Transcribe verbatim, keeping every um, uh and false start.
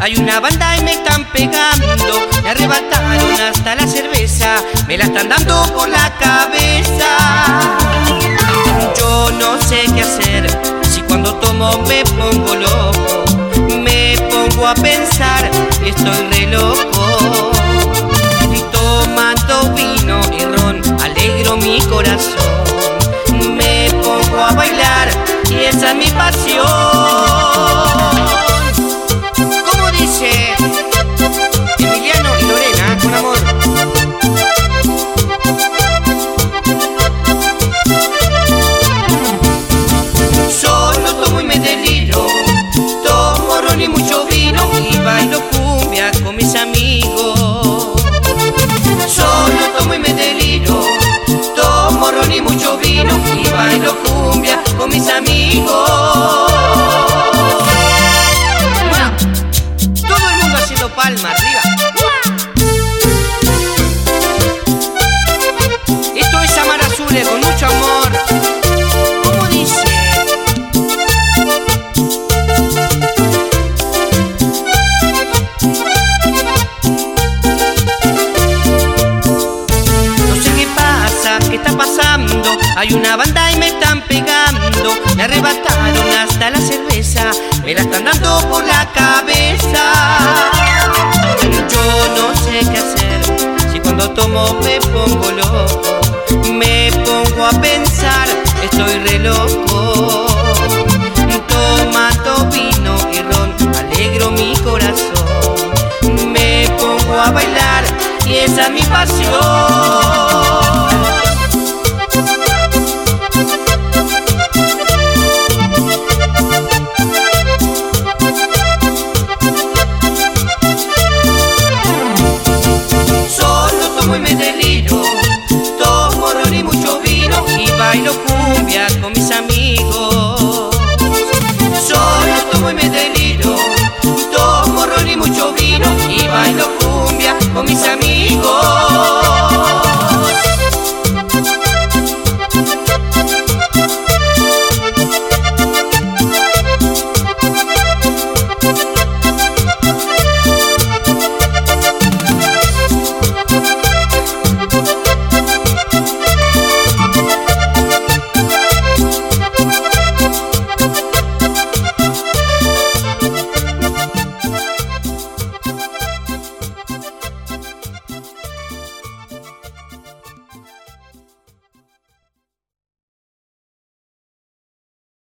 Hay una banda y me están pegando, me arrebataron hasta la cerveza, me la están dando por la cabeza. Yo no sé qué hacer, si cuando tomo me pongo loco, me pongo a pensar y estoy re loco. Y tomando vino y ron, alegro mi corazón, me pongo a bailar y esa es mi pasión. ¿Cómo dice? Emiliano y Lorena, con amor. Solo tomo y me deliro, tomo ron y mucho vino y bailo cumbia con mis amigos. Solo tomo y me deliro, tomo ron y mucho vino y bailo cumbia con mis amigos. Bueno, todo el mundo haciendo palma arriba. Esto es Amar Azules con mucho amor. ¿Cómo dice? No sé qué pasa, qué está pasando. Hay una banda y me están pegando, me arrebataron hasta la cerveza, me la están dando por la cabeza. Yo no sé qué hacer, si cuando tomo me pongo loco, me pongo a pensar, estoy re loco. Tomando vino y ron, alegro mi corazón, me pongo a bailar y esa es mi pasión. Solo tomo y me deliro, tomo ron y mucho vino y bailo cumbia